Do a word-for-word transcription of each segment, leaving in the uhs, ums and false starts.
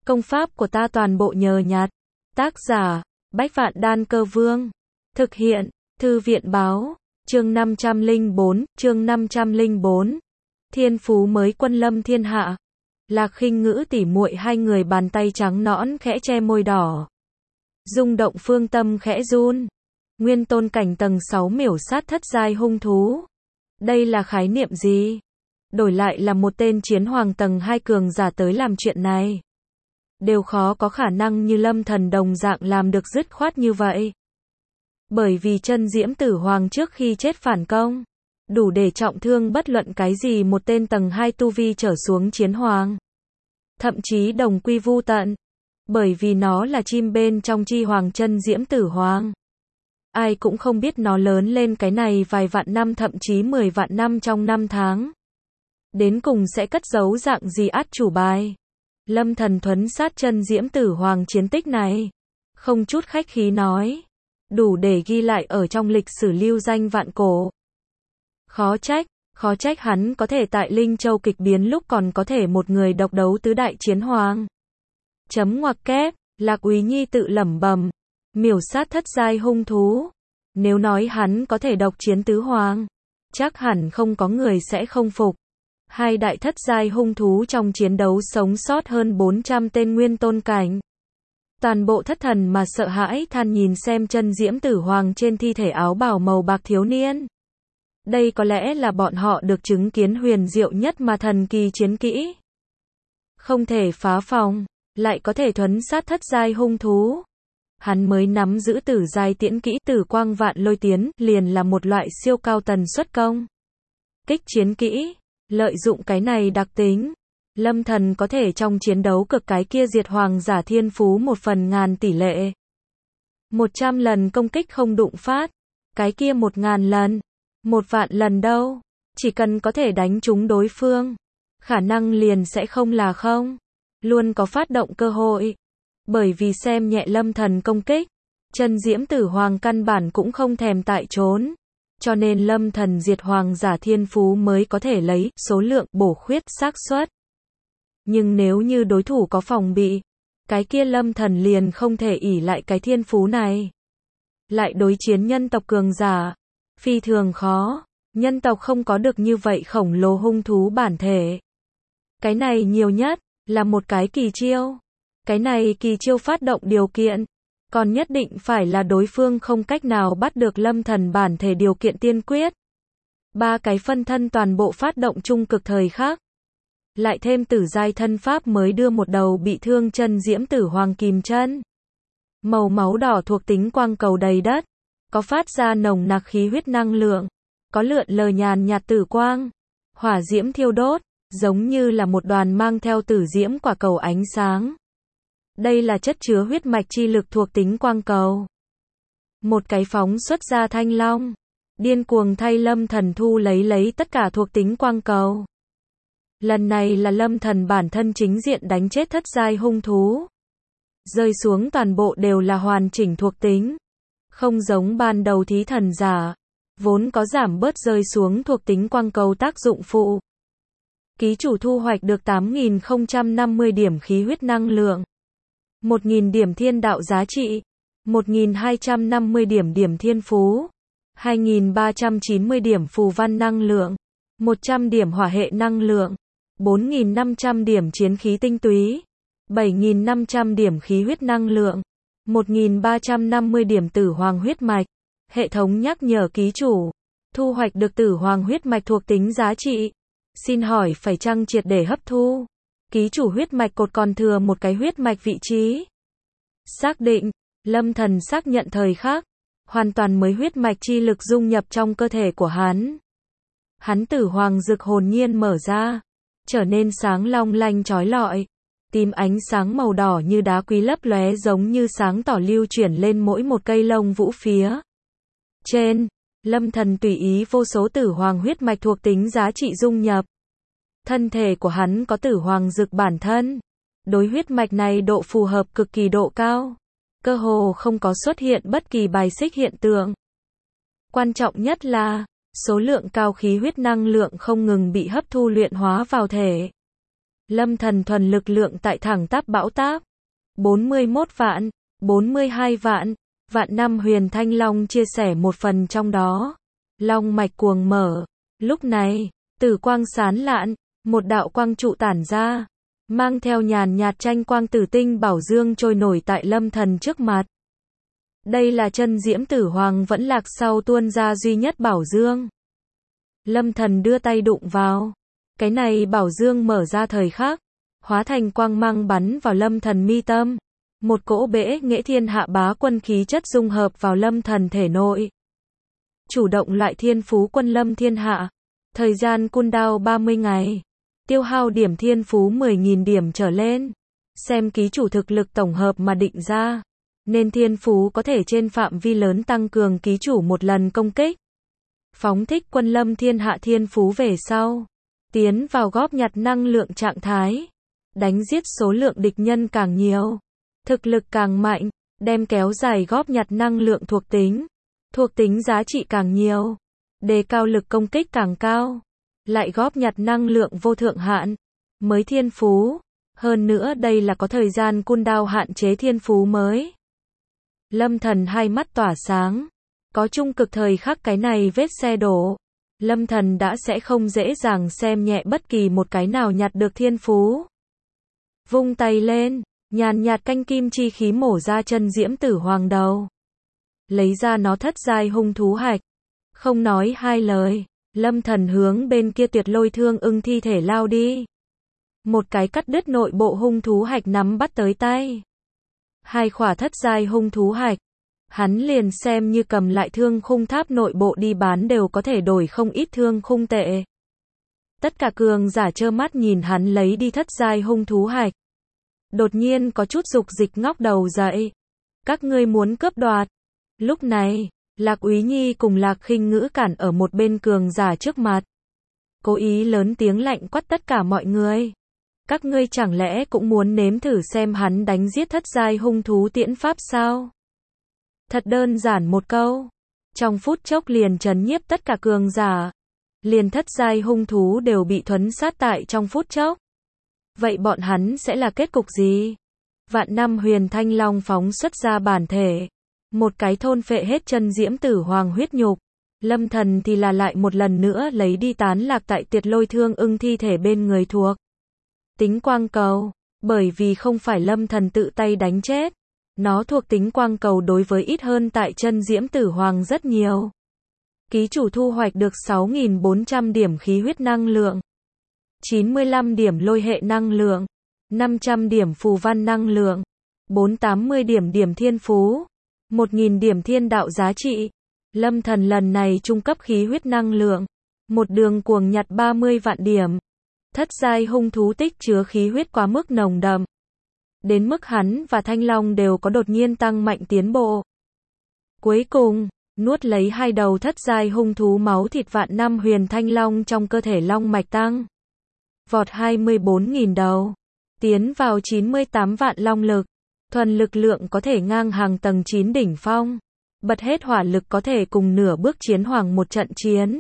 Công pháp của ta toàn bộ nhờ nhặt. Tác giả, Bách Vạn Đan Cơ Vương. Thực hiện, Thư viện Báo. Chương năm trăm lẻ bốn, chương năm trăm lẻ bốn. Thiên phú mới quân lâm thiên hạ. Lạc Khinh Ngữ tỉ muội hai người bàn tay trắng nõn khẽ che môi đỏ. Rung động phương tâm khẽ run. Nguyên tôn cảnh tầng sáu miểu sát thất giai hung thú. Đây là khái niệm gì? Đổi lại là một tên chiến hoàng tầng hai cường giả tới làm chuyện này, đều khó có khả năng như Lâm Thần đồng dạng làm được dứt khoát như vậy. Bởi vì chân diễm tử hoàng trước khi chết phản công, đủ để trọng thương bất luận cái gì một tên tầng hai tu vi trở xuống chiến hoàng. Thậm chí đồng quy vu tận. Bởi vì nó là chim bên trong chi hoàng chân diễm tử hoàng. Ai cũng không biết nó lớn lên cái này vài vạn năm thậm chí mười vạn năm trong năm tháng. Đến cùng sẽ cất giấu dạng gì át chủ bài. Lâm Thần thuấn sát chân diễm tử hoàng chiến tích này. Không chút khách khí nói. Đủ để ghi lại ở trong lịch sử lưu danh vạn cổ. Khó trách, khó trách hắn có thể tại Linh Châu kịch biến lúc còn có thể một người độc đấu tứ đại chiến hoàng. Chấm ngoặc kép, Lạc Úy Nhi tự lẩm bẩm. Miểu sát thất giai hung thú. Nếu nói hắn có thể độc chiến tứ hoàng, chắc hẳn không có người sẽ không phục. Hai đại thất giai hung thú trong chiến đấu sống sót hơn bốn trăm tên nguyên tôn cảnh. Toàn bộ thất thần mà sợ hãi than nhìn xem chân diễm tử hoàng trên thi thể áo bào màu bạc thiếu niên. Đây có lẽ là bọn họ được chứng kiến huyền diệu nhất mà thần kỳ chiến kỹ. Không thể phá phòng, lại có thể thuấn sát thất giai hung thú. Hắn mới nắm giữ tử giai tiễn kỹ tử quang vạn lôi tiến, liền là một loại siêu cao tần suất công kích chiến kỹ. Lợi dụng cái này đặc tính, Lâm Thần có thể trong chiến đấu cực cái kia diệt hoàng giả thiên phú một phần ngàn tỷ lệ. Một trăm lần công kích không đụng phát, cái kia một ngàn lần, một vạn lần đâu, chỉ cần có thể đánh trúng đối phương, khả năng liền sẽ không là không, luôn có phát động cơ hội. Bởi vì xem nhẹ Lâm Thần công kích, chân diễm tử hoàng căn bản cũng không thèm tại trốn. Cho nên Lâm Thần diệt hoàng giả thiên phú mới có thể lấy số lượng bổ khuyết xác suất. Nhưng nếu như đối thủ có phòng bị, cái kia Lâm Thần liền không thể ỷ lại cái thiên phú này. Lại đối chiến nhân tộc cường giả, phi thường khó, nhân tộc không có được như vậy khổng lồ hung thú bản thể. Cái này nhiều nhất là một cái kỳ chiêu. Cái này kỳ chiêu phát động điều kiện, còn nhất định phải là đối phương không cách nào bắt được Lâm Thần bản thể điều kiện tiên quyết. Ba cái phân thân toàn bộ phát động chung cực thời khắc. Lại thêm tử giai thân pháp mới đưa một đầu bị thương chân diễm tử hoàng kìm chân. Màu máu đỏ thuộc tính quang cầu đầy đất. Có phát ra nồng nặc khí huyết năng lượng. Có lượn lờ nhàn nhạt tử quang. Hỏa diễm thiêu đốt, giống như là một đoàn mang theo tử diễm quả cầu ánh sáng. Đây là chất chứa huyết mạch chi lực thuộc tính quang cầu. Một cái phóng xuất ra thanh long. Điên cuồng thay Lâm Thần thu lấy lấy tất cả thuộc tính quang cầu. Lần này là Lâm Thần bản thân chính diện đánh chết thất giai hung thú. Rơi xuống toàn bộ đều là hoàn chỉnh thuộc tính. Không giống ban đầu thí thần giả, vốn có giảm bớt rơi xuống thuộc tính quang cầu tác dụng phụ. Ký chủ thu hoạch được tám nghìn không trăm năm mươi điểm khí huyết năng lượng. một nghìn điểm thiên đạo giá trị, một nghìn hai trăm năm mươi điểm điểm thiên phú, hai nghìn ba trăm chín mươi điểm phù văn năng lượng, một trăm điểm hỏa hệ năng lượng, bốn nghìn năm trăm điểm chiến khí tinh túy, bảy nghìn năm trăm điểm khí huyết năng lượng, một nghìn ba trăm năm mươi điểm tử hoàng huyết mạch. Hệ thống nhắc nhở ký chủ, thu hoạch được tử hoàng huyết mạch thuộc tính giá trị. Xin hỏi phải chăng triệt để hấp thu? Ký chủ huyết mạch cột còn thừa một cái huyết mạch vị trí. Xác định, Lâm Thần xác nhận thời khắc, hoàn toàn mới huyết mạch chi lực dung nhập trong cơ thể của hắn. Hắn tử hoàng dực hồn nhiên mở ra, trở nên sáng long lanh chói lọi, tím ánh sáng màu đỏ như đá quý lấp lóe giống như sáng tỏ lưu chuyển lên mỗi một cây lông vũ phía trên. Lâm Thần tùy ý vô số tử hoàng huyết mạch thuộc tính giá trị dung nhập. Thân thể của hắn có tử hoàng dực bản thân. Đối huyết mạch này độ phù hợp cực kỳ độ cao. Cơ hồ không có xuất hiện bất kỳ bài xích hiện tượng. Quan trọng nhất là, số lượng cao khí huyết năng lượng không ngừng bị hấp thu luyện hóa vào thể. Lâm Thần thuần lực lượng tại thẳng tắp bão táp. bốn mươi mốt vạn, bốn mươi hai vạn, vạn năm huyền thanh long chia sẻ một phần trong đó. Long mạch cuồng mở. Lúc này, tử quang sáng lạn, một đạo quang trụ tản ra, mang theo nhàn nhạt tranh quang tử tinh bảo dương trôi nổi tại Lâm Thần trước mặt. Đây là chân diễm tử hoàng vẫn lạc sau tuôn ra duy nhất bảo dương. Lâm Thần đưa tay đụng vào. Cái này bảo dương mở ra thời khắc, hóa thành quang mang bắn vào Lâm Thần mi tâm. Một cỗ bể nghệ thiên hạ bá quân khí chất dung hợp vào Lâm Thần thể nội. Chủ động loại thiên phú quân lâm thiên hạ. Thời gian cooldown ba mươi ngày. Tiêu hao điểm thiên phú mười nghìn điểm trở lên. Xem ký chủ thực lực tổng hợp mà định ra. Nên thiên phú có thể trên phạm vi lớn tăng cường ký chủ một lần công kích. Phóng thích quân lâm thiên hạ thiên phú về sau. Tiến vào góp nhặt năng lượng trạng thái. Đánh giết số lượng địch nhân càng nhiều. Thực lực càng mạnh. Đem kéo dài góp nhặt năng lượng thuộc tính. Thuộc tính giá trị càng nhiều. Đề cao lực công kích càng cao. Lại góp nhặt năng lượng vô thượng hạn. Mới thiên phú. Hơn nữa đây là có thời gian cooldown hạn chế thiên phú mới. Lâm Thần hai mắt tỏa sáng. Có trung cực thời khắc cái này vết xe đổ. Lâm Thần đã sẽ không dễ dàng xem nhẹ bất kỳ một cái nào nhặt được thiên phú. Vung tay lên, nhàn nhạt canh kim chi khí mổ ra chân diễm tử hoàng đầu. Lấy ra nó thất giai hung thú hạch. Không nói hai lời, Lâm Thần hướng bên kia tuyệt lôi thương ưng thi thể lao đi. Một cái cắt đứt nội bộ hung thú hạch nắm bắt tới tay. Hai khỏa thất giai hung thú hạch. Hắn liền xem như cầm lại thương khung tháp nội bộ đi bán đều có thể đổi không ít thương khung tệ. Tất cả cường giả trơ mắt nhìn hắn lấy đi thất giai hung thú hạch. Đột nhiên có chút dục dịch ngóc đầu dậy. Các ngươi muốn cướp đoạt. Lúc này, Lạc Úy Nhi cùng Lạc Khinh Ngữ cản ở một bên cường giả trước mặt. Cố ý lớn tiếng lạnh quát tất cả mọi người. Các ngươi chẳng lẽ cũng muốn nếm thử xem hắn đánh giết thất giai hung thú tiễn pháp sao? Thật đơn giản một câu. Trong phút chốc liền trấn nhiếp tất cả cường giả. Liền thất giai hung thú đều bị thuấn sát tại trong phút chốc. Vậy bọn hắn sẽ là kết cục gì? Vạn năm huyền thanh long phóng xuất ra bản thể. Một cái thôn phệ hết chân diễm tử hoàng huyết nhục. Lâm Thần thì là lại một lần nữa lấy đi tán lạc tại tuyệt lôi thương ưng thi thể bên người thuộc. Tính quang cầu. Bởi vì không phải Lâm Thần tự tay đánh chết. Nó thuộc tính quang cầu đối với ít hơn tại chân diễm tử hoàng rất nhiều. Ký chủ thu hoạch được sáu nghìn bốn trăm điểm khí huyết năng lượng. chín mươi lăm điểm lôi hệ năng lượng. năm trăm điểm phù văn năng lượng. bốn trăm tám mươi điểm điểm thiên phú. một nghìn điểm thiên đạo giá trị. Lâm Thần lần này trung cấp khí huyết năng lượng. Một đường cuồng nhặt ba mươi vạn điểm. Thất giai hung thú tích chứa khí huyết quá mức nồng đậm. Đến mức hắn và Thanh Long đều có đột nhiên tăng mạnh tiến bộ. Cuối cùng, nuốt lấy hai đầu thất giai hung thú máu thịt vạn năm huyền Thanh Long trong cơ thể long mạch tăng. Vọt hai mươi bốn nghìn đầu. Tiến vào chín mươi tám vạn long lực. Thuần lực lượng có thể ngang hàng tầng chín đỉnh phong. Bật hết hỏa lực có thể cùng nửa bước chiến hoàng một trận chiến.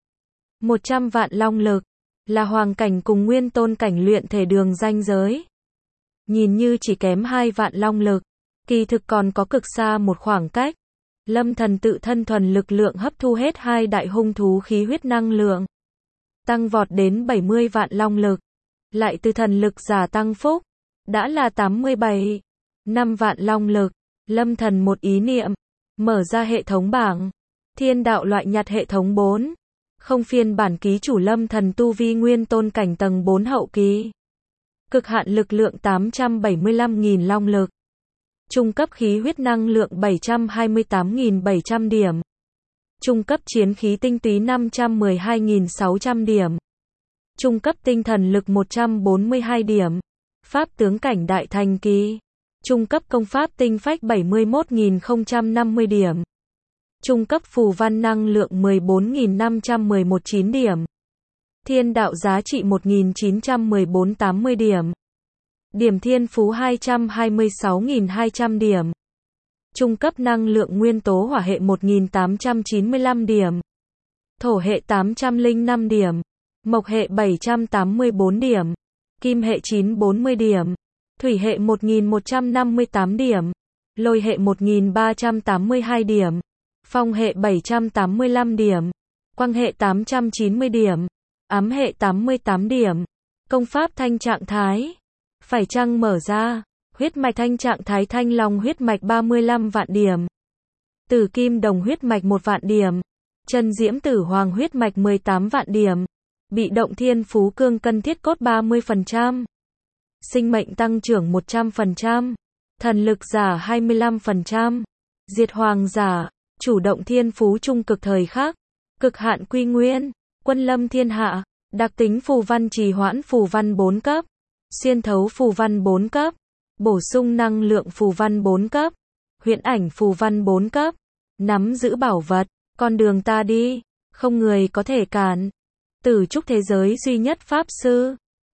một trăm vạn long lực. Là hoàng cảnh cùng nguyên tôn cảnh luyện thể đường ranh giới. Nhìn như chỉ kém hai vạn long lực. Kỳ thực còn có cực xa một khoảng cách. Lâm Thần tự thân thuần lực lượng hấp thu hết hai đại hung thú khí huyết năng lượng. Tăng vọt đến bảy mươi vạn long lực. Lại từ thần lực giả tăng phúc. Đã là tám mươi bảy. năm vạn long lực. Lâm Thần một ý niệm. Mở ra hệ thống bảng. Thiên đạo loại nhặt hệ thống bốn. Không phiên bản ký chủ Lâm Thần tu vi nguyên tôn cảnh tầng bốn hậu kỳ. Cực hạn lực lượng tám trăm bảy mươi lăm nghìn long lực. Trung cấp khí huyết năng lượng bảy trăm hai mươi tám nghìn bảy trăm điểm. Trung cấp chiến khí tinh túy năm trăm mười hai nghìn sáu trăm điểm. Trung cấp tinh thần lực một trăm bốn mươi hai điểm. Pháp tướng cảnh đại thành kỳ. Trung cấp công pháp tinh phách bảy mươi mốt nghìn không trăm năm mươi điểm. Trung cấp phù văn năng lượng mười bốn nghìn năm trăm mười một chín điểm. Thiên đạo giá trị một nghìn chín trăm mười bốn tám mươi điểm. Điểm thiên phú hai trăm hai mươi sáu nghìn hai trăm điểm. Trung cấp năng lượng nguyên tố hỏa hệ một nghìn tám trăm chín mươi lăm điểm. Thổ hệ tám trăm lẻ năm điểm. Mộc hệ bảy trăm tám mươi bốn điểm. Kim hệ chín trăm bốn mươi điểm. Thủy hệ một nghìn một trăm năm mươi tám điểm. Lôi hệ một nghìn ba trăm tám mươi hai điểm. Phong hệ bảy trăm tám mươi lăm điểm. Quang hệ tám trăm chín mươi điểm. Ám hệ tám mươi tám điểm. Công pháp thanh trạng thái. Phải chăng mở ra. Huyết mạch thanh trạng thái thanh long huyết mạch ba mươi lăm vạn điểm. Tử kim đồng huyết mạch một vạn điểm. Chân diễm tử hoàng huyết mạch mười tám vạn điểm. Bị động thiên phú cương cân thiết cốt ba mươi phần trăm. Sinh mệnh tăng trưởng một trăm phần trăm. Thần lực giả hai mươi lăm phần trăm. Diệt hoàng giả. Chủ động thiên phú trung cực thời khắc. Cực hạn quy nguyên. Quân lâm thiên hạ. Đặc tính phù văn trì hoãn phù văn bốn cấp. Xuyên thấu phù văn bốn cấp. Bổ sung năng lượng phù văn bốn cấp. Huyễn ảnh phù văn bốn cấp. Nắm giữ bảo vật. Con đường ta đi. Không người có thể cản. Tử trúc thế giới duy nhất pháp sư.